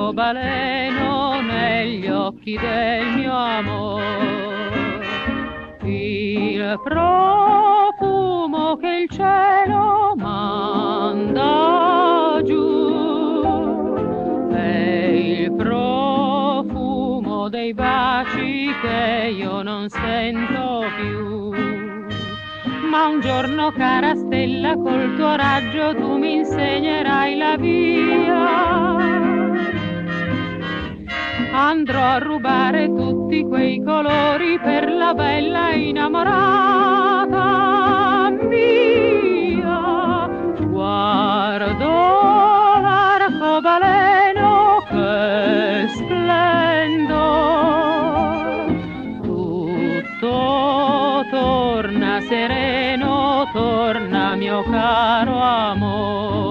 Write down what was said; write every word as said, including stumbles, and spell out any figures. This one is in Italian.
l'arcobaleno negli occhi del mio amore. Il profumo che il cielo manda giù è il profumo dei baci che io non sento più. Ma un giorno, cara stella, col tuo raggio tu mi insegnerai la via. Andrò a rubare tutti quei colori per la bella innamorata mia. Guardo l'arcobaleno che splendor, tutto torna sereno, torna mio caro amore.